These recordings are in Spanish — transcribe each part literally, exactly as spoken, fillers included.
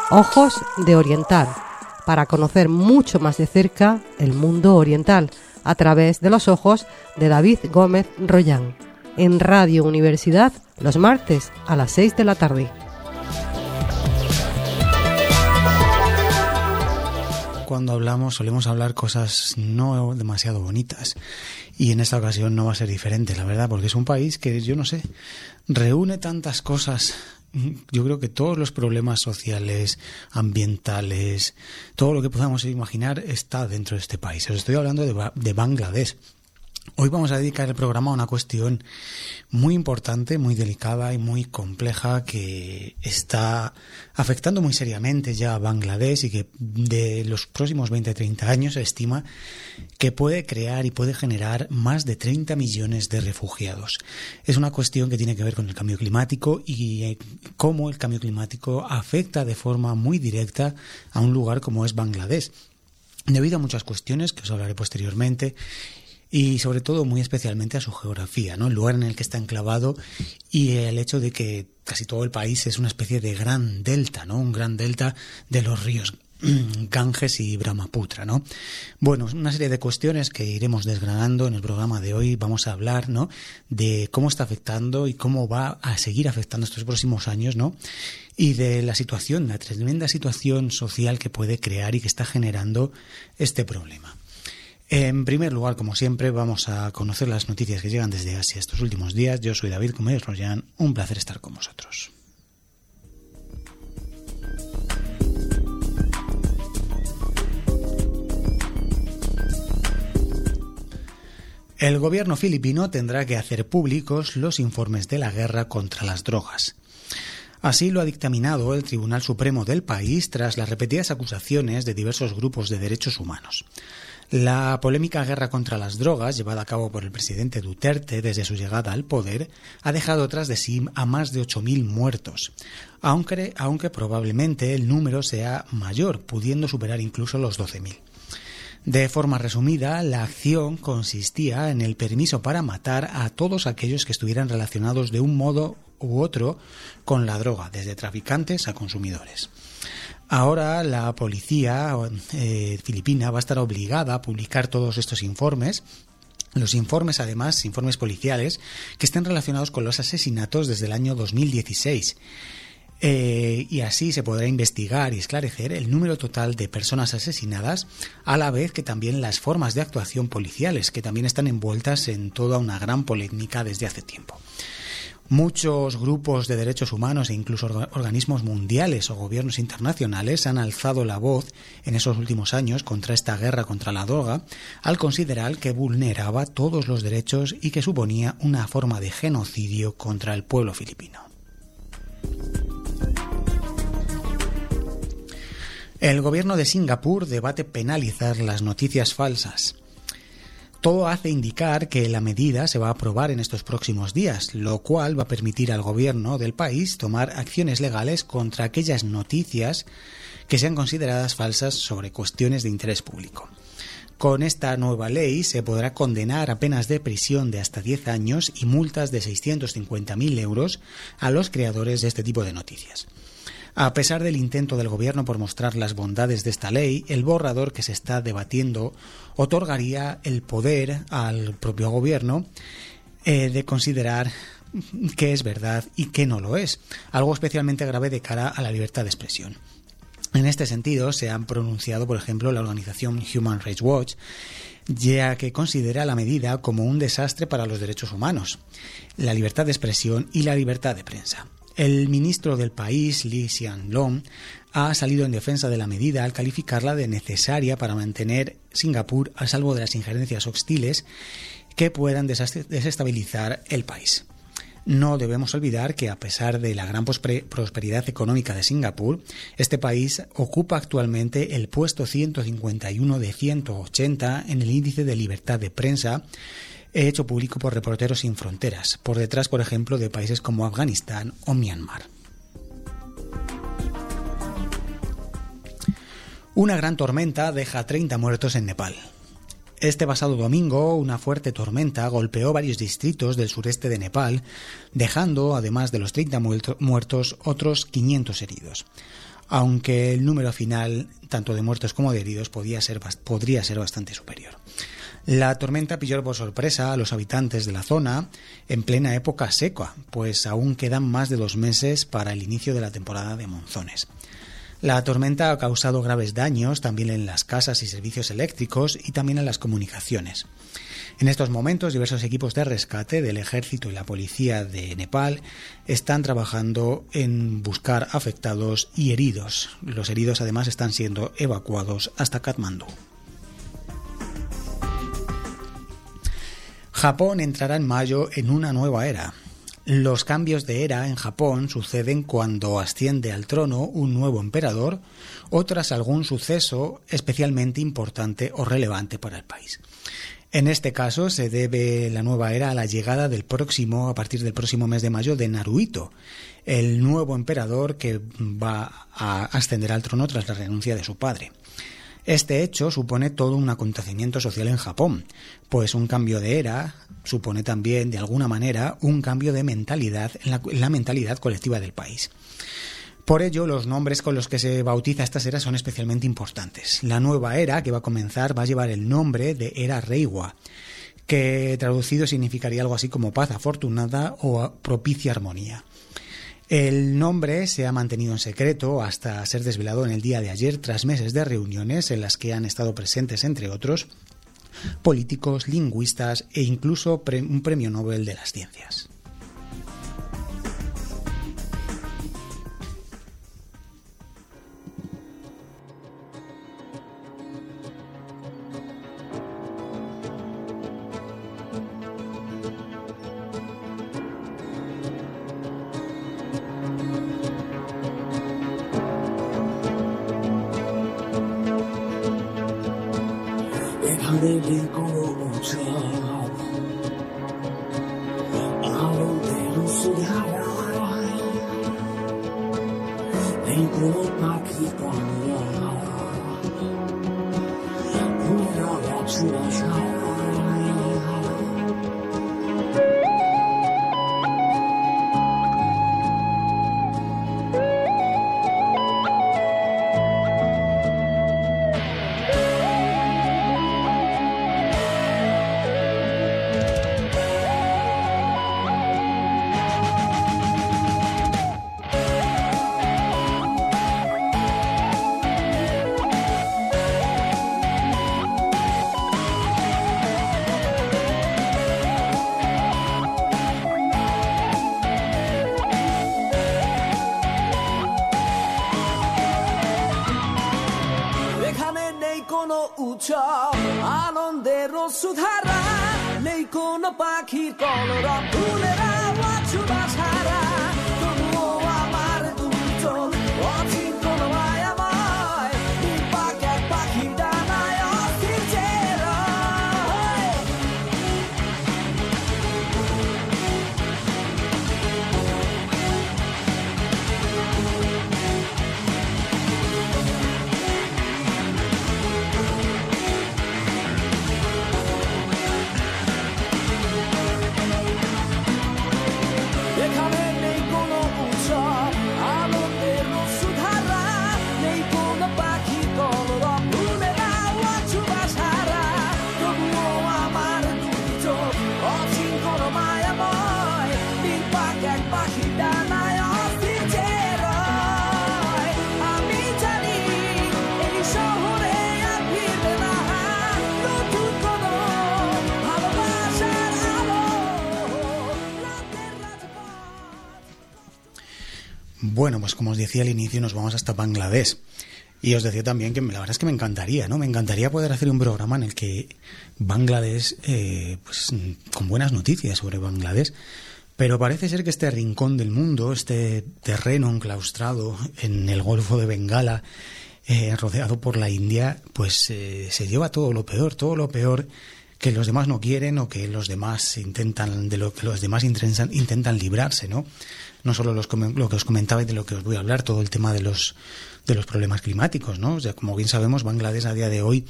Ojos de Oriental, para conocer mucho más de cerca el mundo oriental a través de los ojos de David Gómez Royán, en Radio Universidad los martes a las seis de la tarde. Cuando hablamos solemos hablar cosas no demasiado bonitas y en esta ocasión no va a ser diferente, la verdad, porque es un país que, yo no sé, reúne tantas cosas. Yo creo que todos los problemas sociales, ambientales, todo lo que podamos imaginar está dentro de este país. Os estoy hablando de, ba- de Bangladesh. Hoy vamos a dedicar el programa a una cuestión muy importante, muy delicada y muy compleja que está afectando muy seriamente ya a Bangladesh y que de los próximos veinte a treinta años se estima que puede crear y puede generar más de treinta millones de refugiados. Es una cuestión que tiene que ver con el cambio climático y cómo el cambio climático afecta de forma muy directa a un lugar como es Bangladesh, debido a muchas cuestiones que os hablaré posteriormente. Y sobre todo, muy especialmente a su geografía, ¿no? El lugar en el que está enclavado y el hecho de que casi todo el país es una especie de gran delta, ¿no? Un gran delta de los ríos Ganges y Brahmaputra, ¿no? Bueno, una serie de cuestiones que iremos desgranando en el programa de hoy. Vamos a hablar, ¿no?, de cómo está afectando y cómo va a seguir afectando estos próximos años, ¿no?, y de la situación, la tremenda situación social que puede crear y que está generando este problema. En primer lugar, como siempre, vamos a conocer las noticias que llegan desde Asia estos últimos días. Yo soy David Gómez Royán, un placer estar con vosotros. El gobierno filipino tendrá que hacer públicos los informes de la guerra contra las drogas. Así lo ha dictaminado el Tribunal Supremo del país tras las repetidas acusaciones de diversos grupos de derechos humanos. La polémica guerra contra las drogas, llevada a cabo por el presidente Duterte desde su llegada al poder, ha dejado tras de sí a más de ocho mil muertos, aunque, aunque probablemente el número sea mayor, pudiendo superar incluso los doce mil. De forma resumida, la acción consistía en el permiso para matar a todos aquellos que estuvieran relacionados de un modo u otro con la droga, desde traficantes a consumidores. Ahora la policía eh, filipina va a estar obligada a publicar todos estos informes. Los informes, además, informes policiales, que estén relacionados con los asesinatos desde el año dos mil dieciséis. Eh, y así se podrá investigar y esclarecer el número total de personas asesinadas, a la vez que también las formas de actuación policiales, que también están envueltas en toda una gran polémica desde hace tiempo. Muchos grupos de derechos humanos e incluso organismos mundiales o gobiernos internacionales han alzado la voz en esos últimos años contra esta guerra contra la droga, al considerar que vulneraba todos los derechos y que suponía una forma de genocidio contra el pueblo filipino. El gobierno de Singapur debate penalizar las noticias falsas. Todo hace indicar que la medida se va a aprobar en estos próximos días, lo cual va a permitir al gobierno del país tomar acciones legales contra aquellas noticias que sean consideradas falsas sobre cuestiones de interés público. Con esta nueva ley se podrá condenar a penas de prisión de hasta diez años y multas de seiscientos cincuenta mil euros a los creadores de este tipo de noticias. A pesar del intento del gobierno por mostrar las bondades de esta ley, el borrador que se está debatiendo otorgaría el poder al propio gobierno eh, de considerar qué es verdad y qué no lo es, algo especialmente grave de cara a la libertad de expresión. En este sentido, se han pronunciado, por ejemplo, la organización Human Rights Watch, ya que considera la medida como un desastre para los derechos humanos, la libertad de expresión y la libertad de prensa. El ministro del país, Lee Hsien Loong, ha salido en defensa de la medida al calificarla de necesaria para mantener Singapur a salvo de las injerencias hostiles que puedan desestabilizar el país. No debemos olvidar que, a pesar de la gran prosperidad económica de Singapur, este país ocupa actualmente el puesto ciento cincuenta y uno de ciento ochenta en el índice de libertad de prensa hecho público por Reporteros Sin Fronteras, por detrás, por ejemplo, de países como Afganistán o Myanmar. Una gran tormenta deja treinta muertos en Nepal. Este pasado domingo, una fuerte tormenta golpeó varios distritos del sureste de Nepal, dejando, además de los treinta muertos, otros quinientos heridos. aunque el número final, tanto de muertos como de heridos, podía ser, podría ser bastante superior. La tormenta pilló por sorpresa a los habitantes de la zona en plena época seca, pues aún quedan más de dos meses para el inicio de la temporada de monzones. La tormenta ha causado graves daños también en las casas y servicios eléctricos y también en las comunicaciones. En estos momentos, diversos equipos de rescate del ejército y la policía de Nepal están trabajando en buscar afectados y heridos. Los heridos además están siendo evacuados hasta Katmandú. Japón entrará en mayo en una nueva era. Los cambios de era en Japón suceden cuando asciende al trono un nuevo emperador o tras algún suceso especialmente importante o relevante para el país. En este caso se debe la nueva era a la llegada del próximo, a partir del próximo mes de mayo, de Naruhito, el nuevo emperador que va a ascender al trono tras la renuncia de su padre. Este hecho supone todo un acontecimiento social en Japón, pues un cambio de era supone también, de alguna manera, un cambio de mentalidad en la, en la mentalidad colectiva del país. Por ello, los nombres con los que se bautiza estas eras son especialmente importantes. La nueva era que va a comenzar va a llevar el nombre de Era Reiwa, que traducido significaría algo así como paz afortunada o propicia armonía. El nombre se ha mantenido en secreto hasta ser desvelado en el día de ayer tras meses de reuniones en las que han estado presentes, entre otros, políticos, lingüistas e incluso pre- un premio Nobel de las Ciencias. Bueno, pues como os decía al inicio, nos vamos hasta Bangladesh. Y os decía también que la verdad es que me encantaría, ¿no? Me encantaría poder hacer un programa en el que Bangladesh, eh, pues con buenas noticias sobre Bangladesh. Pero parece ser que este rincón del mundo, este terreno enclaustrado en el Golfo de Bengala, eh, rodeado por la India, pues eh, se lleva todo lo peor, todo lo peor que los demás no quieren o que los demás intentan, de lo que los demás intentan, intentan librarse, ¿no? No solo los, lo que os comentaba y de lo que os voy a hablar, todo el tema de los de los problemas climáticos, ¿no? O sea, como bien sabemos, Bangladesh a día de hoy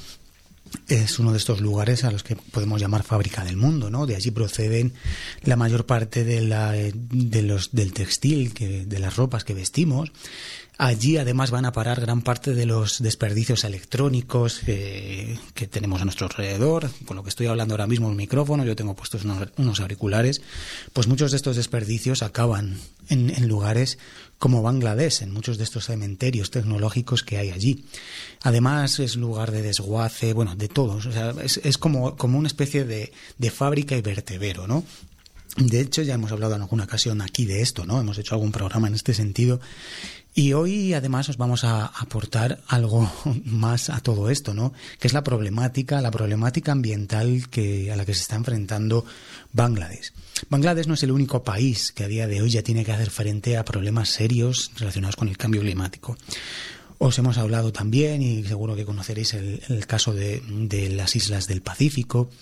es uno de estos lugares a los que podemos llamar fábrica del mundo, ¿no? De allí proceden la mayor parte de la de los del textil, que, de las ropas que vestimos. Allí además van a parar gran parte de los desperdicios electrónicos que, que tenemos a nuestro alrededor. Con lo que estoy hablando ahora mismo en el micrófono, yo tengo puestos unos, unos auriculares, pues muchos de estos desperdicios acaban en, en lugares como Bangladesh, en muchos de estos cementerios tecnológicos que hay allí. Además es lugar de desguace, bueno, de todos. O sea, es, es como, como una especie de, de fábrica y vertedero, ¿no? De hecho, ya hemos hablado en alguna ocasión aquí de esto, ¿no? Hemos hecho algún programa en este sentido. Y hoy, además, os vamos a aportar algo más a todo esto, ¿no? Que es la problemática, la problemática ambiental que, a la que se está enfrentando Bangladesh. Bangladesh no es el único país que a día de hoy ya tiene que hacer frente a problemas serios relacionados con el cambio climático. Os hemos hablado también, y seguro que conoceréis el, el caso de, de las islas del Pacífico,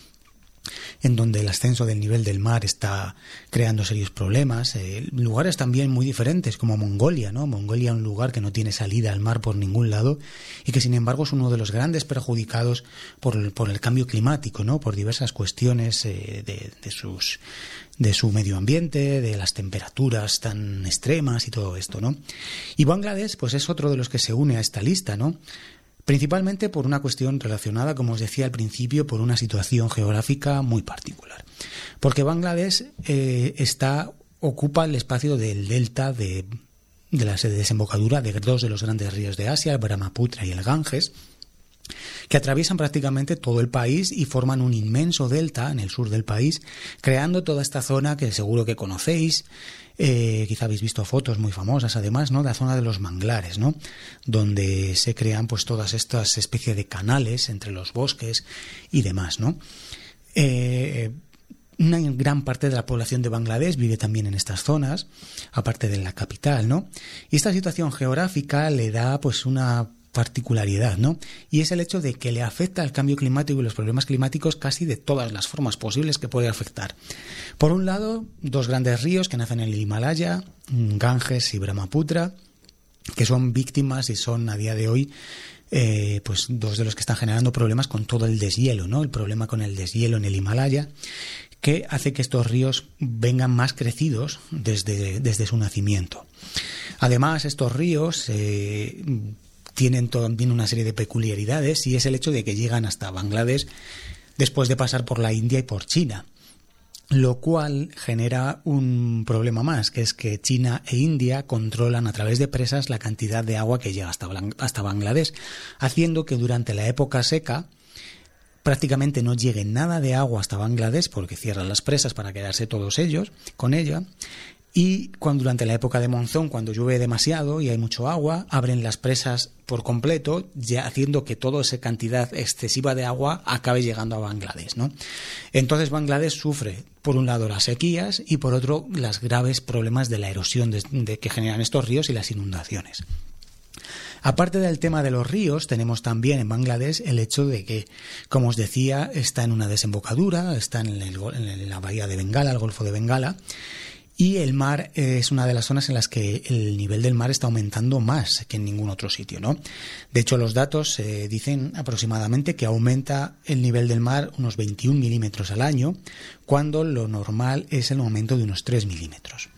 en donde el ascenso del nivel del mar está creando serios problemas. Eh, lugares también muy diferentes, como Mongolia, ¿no? Mongolia, un lugar que no tiene salida al mar por ningún lado y que, sin embargo, es uno de los grandes perjudicados por el, por el cambio climático, ¿no? Por diversas cuestiones eh, de, de sus de su medio ambiente, de las temperaturas tan extremas y todo esto, ¿no? Y Bangladesh, pues es otro de los que se une a esta lista, ¿no? Principalmente por una cuestión relacionada, como os decía al principio, por una situación geográfica muy particular. Porque Bangladesh eh, está ocupa el espacio del delta de, de la desembocadura de dos de los grandes ríos de Asia, el Brahmaputra y el Ganges, que atraviesan prácticamente todo el país y forman un inmenso delta en el sur del país, creando toda esta zona que seguro que conocéis. Eh, quizá habéis visto fotos muy famosas, además, ¿no? De la zona de los manglares, ¿no? Donde se crean pues todas estas especies de canales entre los bosques y demás, ¿no? Eh, una gran parte de la población de Bangladesh vive también en estas zonas, aparte de la capital, ¿no? Y esta situación geográfica le da pues una particularidad, ¿no? Y es el hecho de que le afecta al cambio climático y los problemas climáticos casi de todas las formas posibles que puede afectar. Por un lado, dos grandes ríos que nacen en el Himalaya, Ganges y Brahmaputra, que son víctimas y son a día de hoy eh, pues dos de los que están generando problemas con todo el deshielo, ¿no? El problema con el deshielo en el Himalaya, que hace que estos ríos vengan más crecidos desde, desde su nacimiento. Además, estos ríos eh, tienen también una serie de peculiaridades, y es el hecho de que llegan hasta Bangladesh después de pasar por la India y por China, lo cual genera un problema más, que es que China e India controlan a través de presas la cantidad de agua que llega hasta, hasta Bangladesh, haciendo que durante la época seca prácticamente no llegue nada de agua hasta Bangladesh, porque cierran las presas para quedarse todos ellos con ella. Y cuando durante la época de monzón, cuando llueve demasiado y hay mucho agua, abren las presas por completo, ya haciendo que toda esa cantidad excesiva de agua acabe llegando a Bangladesh, ¿no? Entonces Bangladesh sufre, por un lado, las sequías y por otro, los graves problemas de la erosión de, de que generan estos ríos y las inundaciones. Aparte del tema de los ríos, tenemos también en Bangladesh el hecho de que, como os decía, está en una desembocadura, está en, el, en la bahía de Bengala, el Golfo de Bengala, y el mar es una de las zonas en las que el nivel del mar está aumentando más que en ningún otro sitio, ¿no? De hecho, los datos eh, dicen aproximadamente que aumenta el nivel del mar unos veintiún milímetros al año, cuando lo normal es el aumento de unos tres milímetros.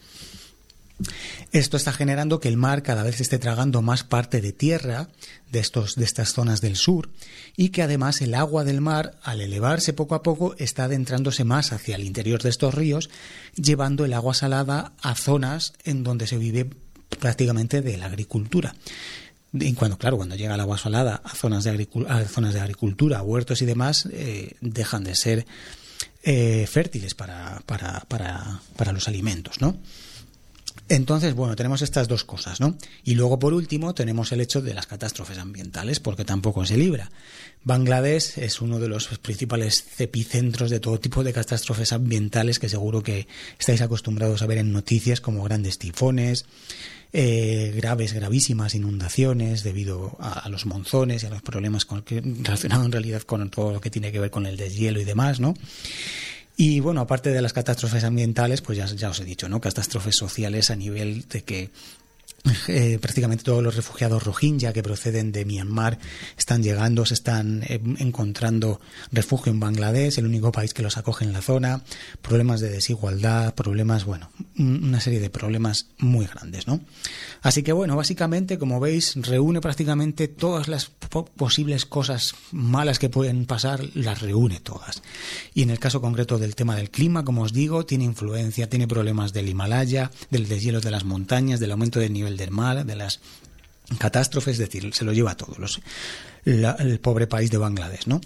Esto está generando que el mar cada vez esté tragando más parte de tierra de, estos, de estas zonas del sur, y que además el agua del mar, al elevarse poco a poco, está adentrándose más hacia el interior de estos ríos, llevando el agua salada a zonas en donde se vive prácticamente de la agricultura. Y cuando, claro, cuando llega el agua salada a zonas de, agricul- a zonas de agricultura, huertos y demás, eh, dejan de ser eh, fértiles para, para, para, para los alimentos, ¿no? Entonces, bueno, tenemos estas dos cosas, ¿no? Y luego, por último, tenemos el hecho de las catástrofes ambientales, porque tampoco se libra. Bangladesh es uno de los principales epicentros de todo tipo de catástrofes ambientales que seguro que estáis acostumbrados a ver en noticias, como grandes tifones, eh, graves, gravísimas inundaciones debido a, a los monzones y a los problemas con, que, relacionados en realidad con todo lo que tiene que ver con el deshielo y demás, ¿no? Y bueno, aparte de las catástrofes ambientales, pues ya, ya os he dicho, ¿no? Catástrofes sociales a nivel de que Eh, prácticamente todos los refugiados rohingya que proceden de Myanmar están llegando, se están eh, encontrando refugio en Bangladesh, el único país que los acoge en la zona, problemas de desigualdad, problemas, bueno, una serie de problemas muy grandes, ¿no? Así que bueno, básicamente, como veis, reúne prácticamente todas las po- posibles cosas malas que pueden pasar, las reúne todas. Y en el caso concreto del tema del clima, como os digo, tiene influencia, tiene problemas del Himalaya, del deshielo de las montañas, del aumento del nivel del mar, de las catástrofes, es decir, se lo lleva a todos los, la, el pobre país de Bangladesh, ¿no?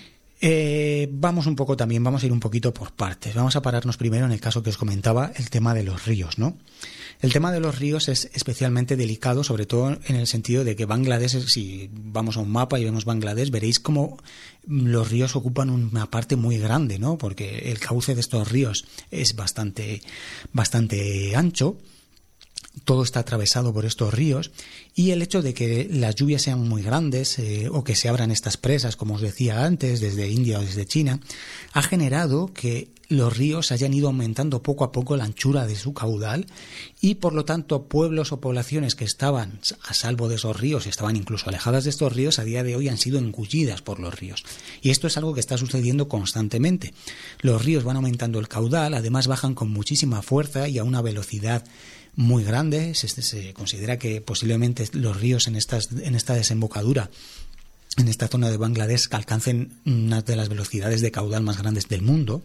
Eh, vamos un poco también, vamos a ir un poquito por partes. Vamos a pararnos primero en el caso que os comentaba, el tema de los ríos, ¿no? El tema de los ríos es especialmente delicado, sobre todo en el sentido de que Bangladesh, si vamos a un mapa y vemos Bangladesh, veréis cómo los ríos ocupan una parte muy grande, ¿no? Porque el cauce de estos ríos es bastante, bastante ancho. Todo está atravesado por estos ríos, y el hecho de que las lluvias sean muy grandes eh, o que se abran estas presas, como os decía antes, desde India o desde China, ha generado que los ríos hayan ido aumentando poco a poco la anchura de su caudal, y por lo tanto pueblos o poblaciones que estaban a salvo de esos ríos, estaban incluso alejadas de estos ríos, a día de hoy han sido engullidas por los ríos. Y esto es algo que está sucediendo constantemente. Los ríos van aumentando el caudal, además bajan con muchísima fuerza y a una velocidad muy grande. Se, se considera que posiblemente los ríos en, estas, en esta desembocadura, en esta zona de Bangladesh, alcancen una de las velocidades de caudal más grandes del mundo.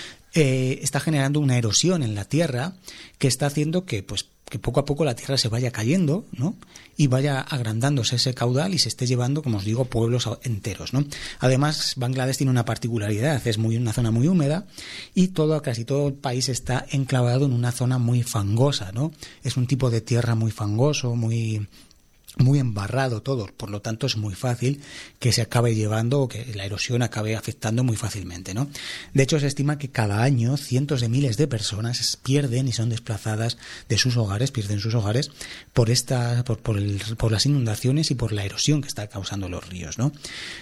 Eh, está generando una erosión en la tierra que está haciendo que, pues, que poco a poco la tierra se vaya cayendo, ¿no? Y vaya agrandándose ese caudal y se esté llevando, como os digo, pueblos enteros, ¿no? Además, Bangladesh tiene una particularidad, es muy una zona muy húmeda, y todo, casi todo el país está enclavado en una zona muy fangosa, ¿no? Es un tipo de tierra muy fangoso, muy muy embarrado todo, por lo tanto es muy fácil que se acabe llevando o que la erosión acabe afectando muy fácilmente, ¿no? De hecho, se estima que cada año cientos de miles de personas pierden y son desplazadas de sus hogares, pierden sus hogares por esta, por, por, el, por las inundaciones y por la erosión que está causando los ríos, ¿no?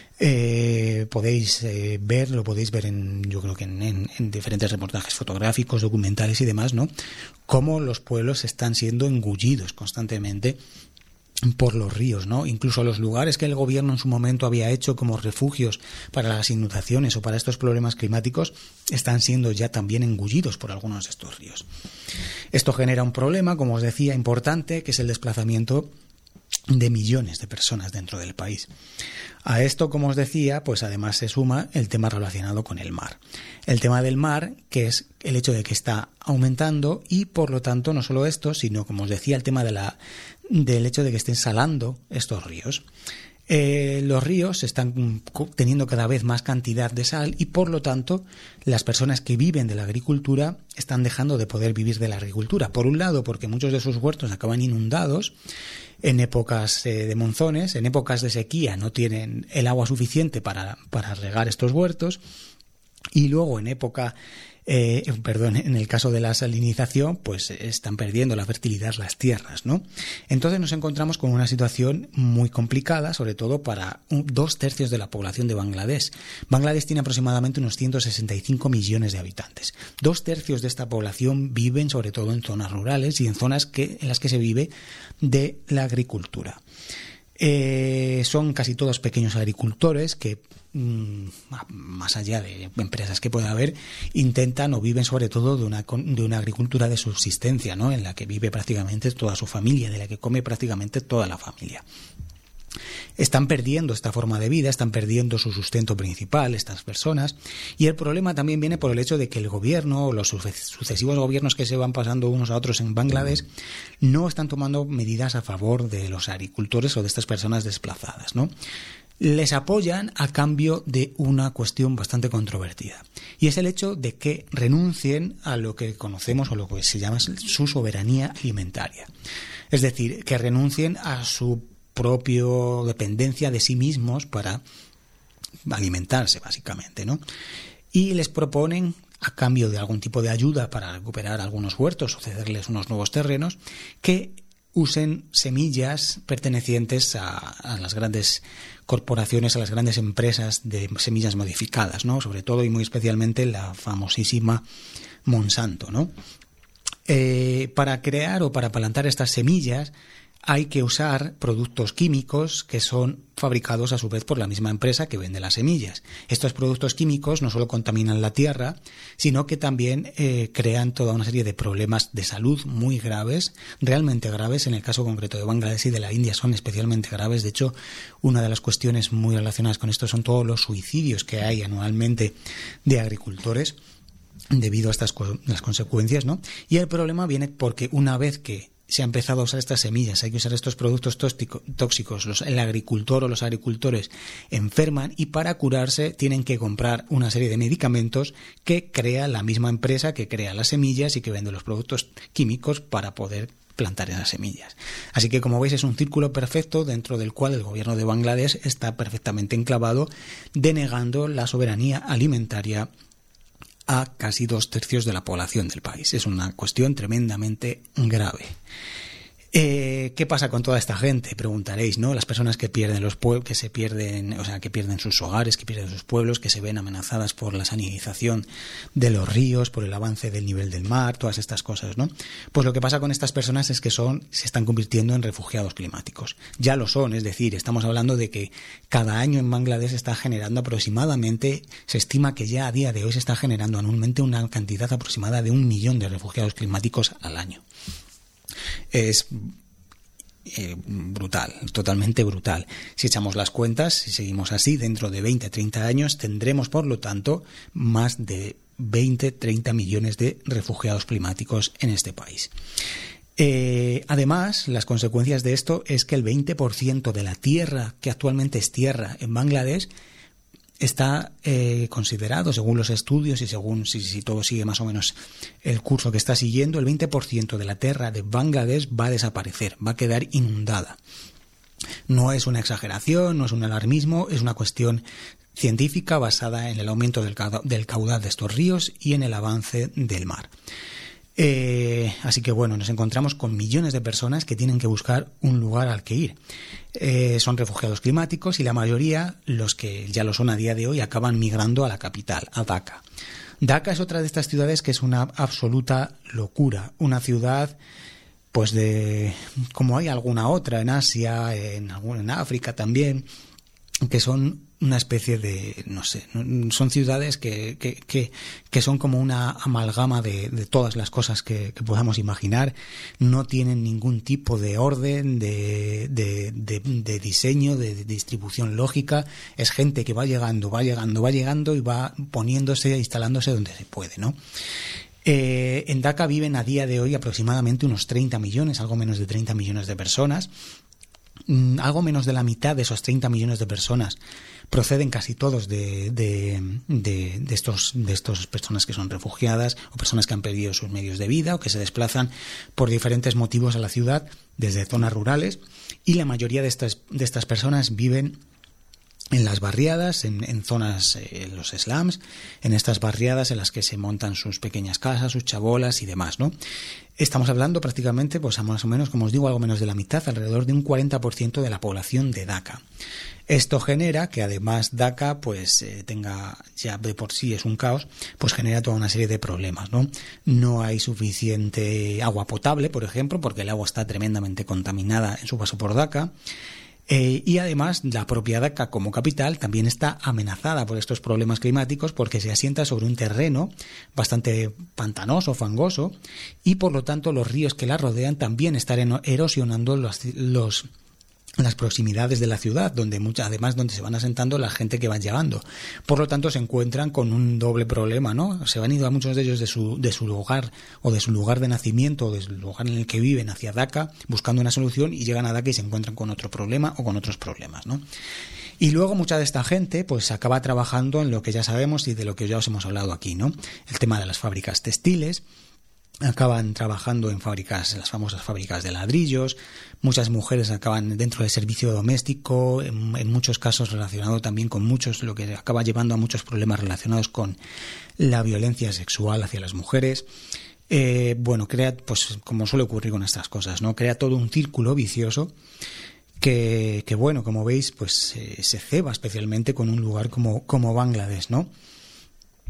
Eh, podéis eh, ver, lo podéis ver en, yo creo que en, en, en diferentes reportajes fotográficos, documentales y demás, ¿no? Cómo los pueblos están siendo engullidos constantemente por los ríos, ¿no? Incluso los lugares que el gobierno en su momento había hecho como refugios para las inundaciones o para estos problemas climáticos están siendo ya también engullidos por algunos de estos ríos. Esto genera un problema, como os decía, importante, que es el desplazamiento de millones de personas dentro del país. A esto, como os decía, pues además se suma el tema relacionado con el mar. El tema del mar, que es el hecho de que está aumentando, y por lo tanto no solo esto, sino, como os decía, el tema de la del hecho de que estén salando estos ríos. Eh, los ríos están teniendo cada vez más cantidad de sal y por lo tanto las personas que viven de la agricultura están dejando de poder vivir de la agricultura. Por un lado, porque muchos de sus huertos acaban inundados en épocas eh, de monzones, en épocas de sequía no tienen el agua suficiente para, para regar estos huertos, y luego en época Eh, perdón, en el caso de la salinización, pues están perdiendo la fertilidad las tierras, ¿no? Entonces nos encontramos con una situación muy complicada, sobre todo para un, dos tercios de la población de Bangladesh. Bangladesh tiene aproximadamente unos ciento sesenta y cinco millones de habitantes. Dos tercios de esta población viven sobre todo en zonas rurales y en zonas que, en las que se vive de la agricultura. Eh, son casi todos pequeños agricultores que, mmm, más allá de empresas que pueda haber, intentan o viven sobre todo de una, de una agricultura de subsistencia, ¿no? En la que vive prácticamente toda su familia, de la que come prácticamente toda la familia. Están perdiendo esta forma de vida, están perdiendo su sustento principal estas personas, y el problema también viene por el hecho de que el gobierno o los sucesivos gobiernos que se van pasando unos a otros en Bangladesh no están tomando medidas a favor de los agricultores o de estas personas desplazadas, ¿no? Les apoyan a cambio de una cuestión bastante controvertida, y es el hecho de que renuncien a lo que conocemos o lo que se llama su soberanía alimentaria. Es decir, que renuncien a su propio dependencia de sí mismos para alimentarse, básicamente, ¿no? Y les proponen, a cambio de algún tipo de ayuda para recuperar algunos huertos o cederles unos nuevos terrenos, que usen semillas pertenecientes a, a las grandes corporaciones, a las grandes empresas de semillas modificadas, ¿no? Sobre todo y muy especialmente la famosísima Monsanto, ¿no? Eh, para crear o para plantar estas semillas hay que usar productos químicos que son fabricados a su vez por la misma empresa que vende las semillas. Estos productos químicos no solo contaminan la tierra, sino que también eh, crean toda una serie de problemas de salud muy graves, realmente graves. En el caso concreto de Bangladesh y de la India son especialmente graves. De hecho, una de las cuestiones muy relacionadas con esto son todos los suicidios que hay anualmente de agricultores debido a estas las consecuencias, ¿no? Y el problema viene porque una vez que se ha empezado a usar estas semillas, hay que usar estos productos tóxicos, los, el agricultor o los agricultores enferman y para curarse tienen que comprar una serie de medicamentos que crea la misma empresa que crea las semillas y que vende los productos químicos para poder plantar esas semillas. Así que, como veis, es un círculo perfecto dentro del cual el gobierno de Bangladesh está perfectamente enclavado, denegando la soberanía alimentaria a casi dos tercios de la población del país. Es una cuestión tremendamente grave. Eh, ¿Qué pasa con toda esta gente? Preguntaréis, ¿no? Las personas que pierden los pueblos, que se pierden, o sea, que pierden sus hogares, que pierden sus pueblos, que se ven amenazadas por la salinización de los ríos, por el avance del nivel del mar, todas estas cosas, ¿no? Pues lo que pasa con estas personas es que son, se están convirtiendo en refugiados climáticos. Ya lo son, es decir, estamos hablando de que cada año en Bangladesh se está generando aproximadamente, se estima que ya a día de hoy se está generando anualmente una cantidad aproximada de un millón de refugiados climáticos al año. Es eh, brutal, totalmente brutal. Si echamos las cuentas, si seguimos así, dentro de veinte a treinta años tendremos, por lo tanto, más de veinte a treinta millones de refugiados climáticos en este país. Eh, además, las consecuencias de esto es que el veinte por ciento de la tierra, que actualmente es tierra en Bangladesh, está eh, considerado, según los estudios y según si, si todo sigue más o menos el curso que está siguiendo, el veinte por ciento de la tierra de Bangladesh va a desaparecer, va a quedar inundada. No es una exageración, no es un alarmismo, es una cuestión científica basada en el aumento del, del caudal de estos ríos y en el avance del mar. Eh, así que bueno, nos encontramos con millones de personas que tienen que buscar un lugar al que ir. Eh, son refugiados climáticos y la mayoría, los que ya lo son a día de hoy, acaban migrando a la capital, a Dhaka. Dhaka es otra de estas ciudades que es una absoluta locura, una ciudad pues de como hay alguna otra en Asia, en, en África también, que son una especie de, no sé, son ciudades que, que, que, que son como una amalgama de, de todas las cosas que, que podamos imaginar. No tienen ningún tipo de orden, de, de, de, de diseño, de, de distribución lógica. Es gente que va llegando, va llegando, va llegando y va poniéndose, instalándose donde se puede, ¿no? Eh, en Dhaka viven a día de hoy aproximadamente unos treinta millones, algo menos de treinta millones de personas. Algo menos de la mitad de esos treinta millones de personas proceden casi todos de, de, de, de estos de estas personas que son refugiadas o personas que han perdido sus medios de vida o que se desplazan por diferentes motivos a la ciudad desde zonas rurales, y la mayoría de estas, de estas personas viven en las barriadas, en, en zonas, eh, los slums, en estas barriadas en las que se montan sus pequeñas casas, sus chabolas y demás, ¿no? Estamos hablando prácticamente, pues más o menos, como os digo, algo menos de la mitad, alrededor de un cuarenta por ciento de la población de Dhaka. Esto genera que además Dhaka, pues eh, tenga, ya de por sí es un caos, pues genera toda una serie de problemas, ¿no? No hay suficiente agua potable, por ejemplo, porque el agua está tremendamente contaminada en su paso por Dhaka. Eh, y además la propia Dhaka como capital también está amenazada por estos problemas climáticos porque se asienta sobre un terreno bastante pantanoso, fangoso, y por lo tanto los ríos que la rodean también están erosionando los, los las proximidades de la ciudad, donde mucha, además donde se van asentando la gente que va llegando. Por lo tanto se encuentran con un doble problema, ¿no? Se van ido a muchos de ellos de su de su lugar o de su lugar de nacimiento o de su lugar en el que viven hacia Dhaka buscando una solución, y llegan a Dhaka y se encuentran con otro problema o con otros problemas, ¿no? Y luego mucha de esta gente pues acaba trabajando en lo que ya sabemos y de lo que ya os hemos hablado aquí, ¿no? El tema de las fábricas textiles. Acaban trabajando en fábricas, en las famosas fábricas de ladrillos. Muchas mujeres acaban dentro del servicio doméstico, en, en muchos casos relacionado también con muchos, lo que acaba llevando a muchos problemas relacionados con la violencia sexual hacia las mujeres. Eh, bueno, crea, pues como suele ocurrir con estas cosas, ¿no? Crea todo un círculo vicioso que, que bueno, como veis, pues eh, se ceba especialmente con un lugar como, como Bangladesh, ¿no?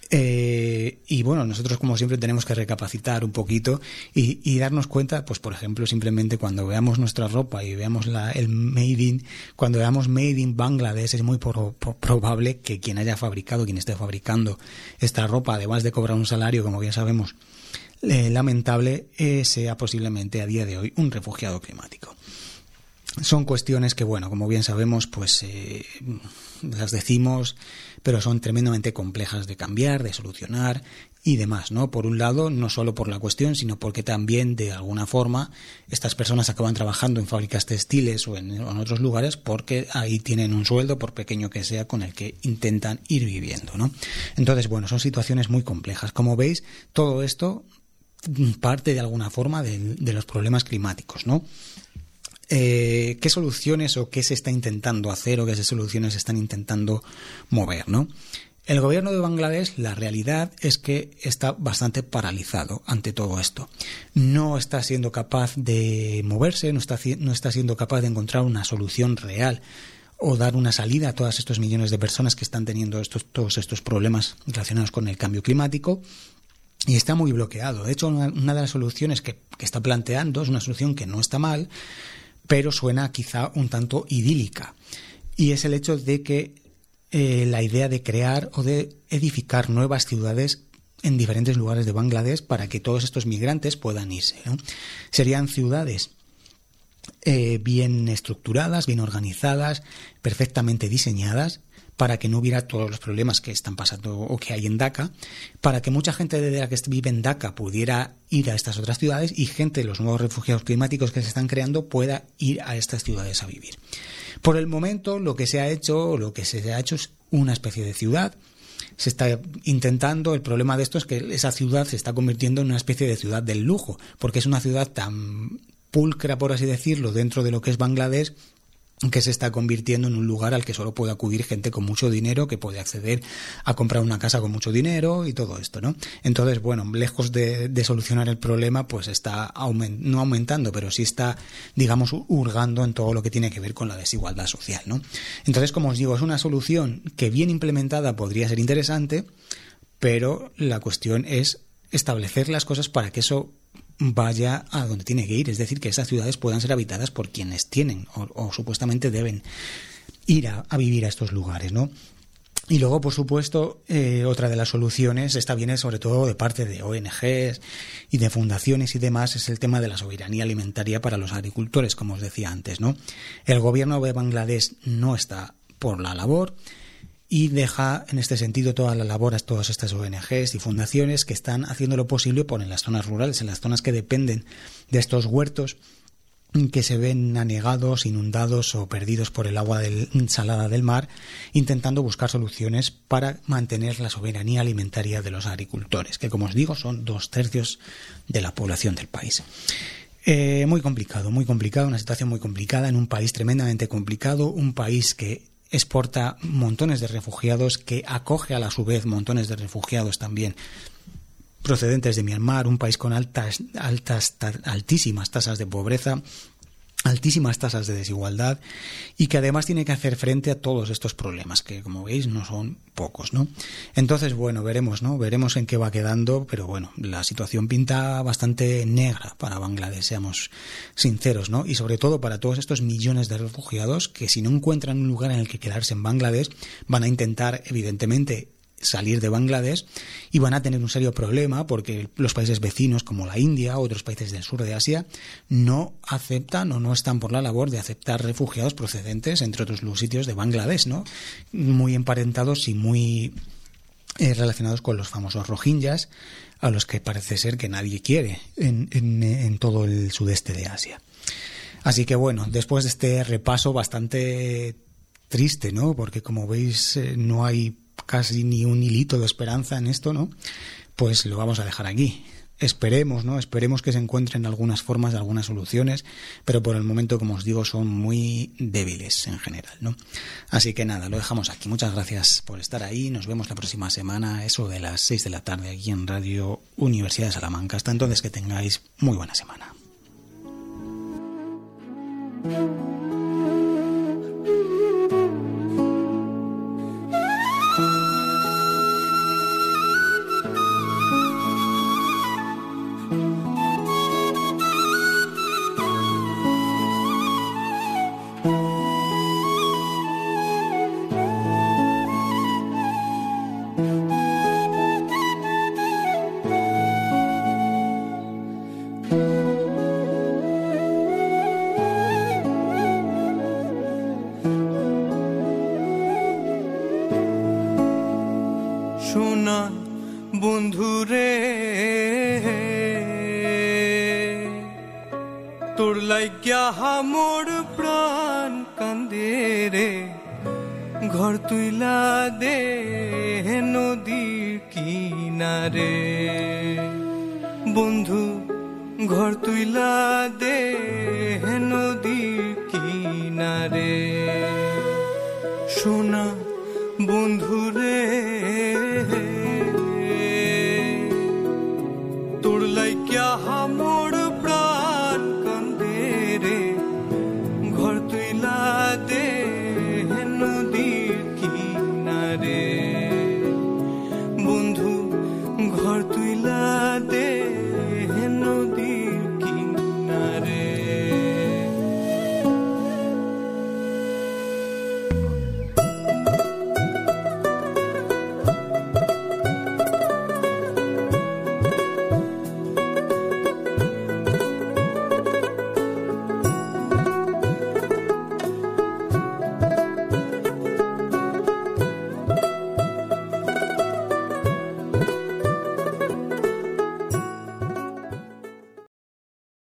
Eh, y bueno, nosotros como siempre tenemos que recapacitar un poquito y, y darnos cuenta, pues por ejemplo, simplemente cuando veamos nuestra ropa y veamos la, el made in, cuando veamos made in Bangladesh, es muy por, por probable que quien haya fabricado, quien esté fabricando esta ropa, además de cobrar un salario, como bien sabemos, eh, lamentable, eh, sea posiblemente a día de hoy un refugiado climático. Son cuestiones que, bueno, como bien sabemos, pues eh, las decimos, pero son tremendamente complejas de cambiar, de solucionar y demás, ¿no? Por un lado, no solo por la cuestión, sino porque también, de alguna forma, estas personas acaban trabajando en fábricas textiles o en, o en otros lugares porque ahí tienen un sueldo, por pequeño que sea, con el que intentan ir viviendo, ¿no? Entonces, bueno, son situaciones muy complejas. Como veis, todo esto parte de alguna forma de, de los problemas climáticos, ¿no? Eh, ¿Qué soluciones o qué se está intentando hacer o qué soluciones se están intentando mover, ¿no? El gobierno de Bangladesh, la realidad es que está bastante paralizado ante todo esto. No está siendo capaz de moverse, no está, no está siendo capaz de encontrar una solución real o dar una salida a todos estos millones de personas que están teniendo estos, todos estos problemas relacionados con el cambio climático. Y está muy bloqueado. De hecho, una, una de las soluciones que, que está planteando es una solución que no está mal, pero suena quizá un tanto idílica. Y es el hecho de que eh, la idea de crear o de edificar nuevas ciudades en diferentes lugares de Bangladesh para que todos estos migrantes puedan irse, ¿no? Serían ciudades eh, bien estructuradas, bien organizadas, perfectamente diseñadas, para que no hubiera todos los problemas que están pasando o que hay en Dhaka, para que mucha gente de la que vive en Dhaka pudiera ir a estas otras ciudades y gente de los nuevos refugiados climáticos que se están creando pueda ir a estas ciudades a vivir. Por el momento, lo que se ha hecho, lo que se ha hecho es una especie de ciudad. Se está intentando, el problema de esto es que esa ciudad se está convirtiendo en una especie de ciudad del lujo, porque es una ciudad tan pulcra, por así decirlo, dentro de lo que es Bangladesh, que se está convirtiendo en un lugar al que solo puede acudir gente con mucho dinero, que puede acceder a comprar una casa con mucho dinero y todo esto, ¿no? Entonces, bueno, lejos de, de solucionar el problema, pues está aument, no aumentando, pero sí está, digamos, hurgando en todo lo que tiene que ver con la desigualdad social, ¿no? Entonces, como os digo, es una solución que bien implementada podría ser interesante, pero la cuestión es establecer las cosas para que eso vaya a donde tiene que ir, es decir, que esas ciudades puedan ser habitadas por quienes tienen o, o supuestamente deben ir a, a vivir a estos lugares, ¿no? Y luego, por supuesto, eh, otra de las soluciones, esta viene sobre todo de parte de O N Ges y de fundaciones y demás, es el tema de la soberanía alimentaria para los agricultores, como os decía antes, ¿no? El gobierno de Bangladesh no está por la labor y deja en este sentido todas las labores, todas estas O N Ges y fundaciones que están haciendo lo posible por en las zonas rurales, en las zonas que dependen de estos huertos que se ven anegados, inundados o perdidos por el agua del, salada del mar, intentando buscar soluciones para mantener la soberanía alimentaria de los agricultores, que como os digo son dos tercios de la población del país. Eh, muy complicado, muy complicado, una situación muy complicada en un país tremendamente complicado, un país que exporta montones de refugiados, que acoge a la su vez montones de refugiados también procedentes de Myanmar, un país con altas, altas, altísimas tasas de pobreza, altísimas tasas de desigualdad y que además tiene que hacer frente a todos estos problemas que, como veis, no son pocos, ¿no? Entonces, bueno, veremos, ¿no? Veremos en qué va quedando, pero bueno, la situación pinta bastante negra para Bangladesh, seamos sinceros, ¿no? Y sobre todo para todos estos millones de refugiados que si no encuentran un lugar en el que quedarse en Bangladesh, van a intentar, evidentemente, salir de Bangladesh y van a tener un serio problema porque los países vecinos como la India o otros países del sur de Asia no aceptan o no están por la labor de aceptar refugiados procedentes, entre otros sitios, de Bangladesh, ¿no? Muy emparentados y muy eh, relacionados con los famosos rohingyas, a los que parece ser que nadie quiere en, en, en todo el sudeste de Asia. Así que bueno, después de este repaso bastante triste, ¿no? Porque como veis eh, no hay casi ni un hilito de esperanza en esto, ¿no? Pues lo vamos a dejar aquí. Esperemos, ¿no? Esperemos que se encuentren algunas formas, algunas soluciones, pero por el momento, como os digo, son muy débiles en general, ¿no? Así que nada, lo dejamos aquí. Muchas gracias por estar ahí. Nos vemos la próxima semana, eso de las seis de la tarde, aquí en Radio Universidad de Salamanca. Hasta entonces, que tengáis muy buena semana. শোনা বন্ধুরে, তোর লাগিয়া হামোর প্রাণ কান্দে রে, ঘর তুইলা দে নদীর কিনারে। বন্ধু ঘর তুইলা দে নদীর কিনারে। শোনা বন্ধুরে,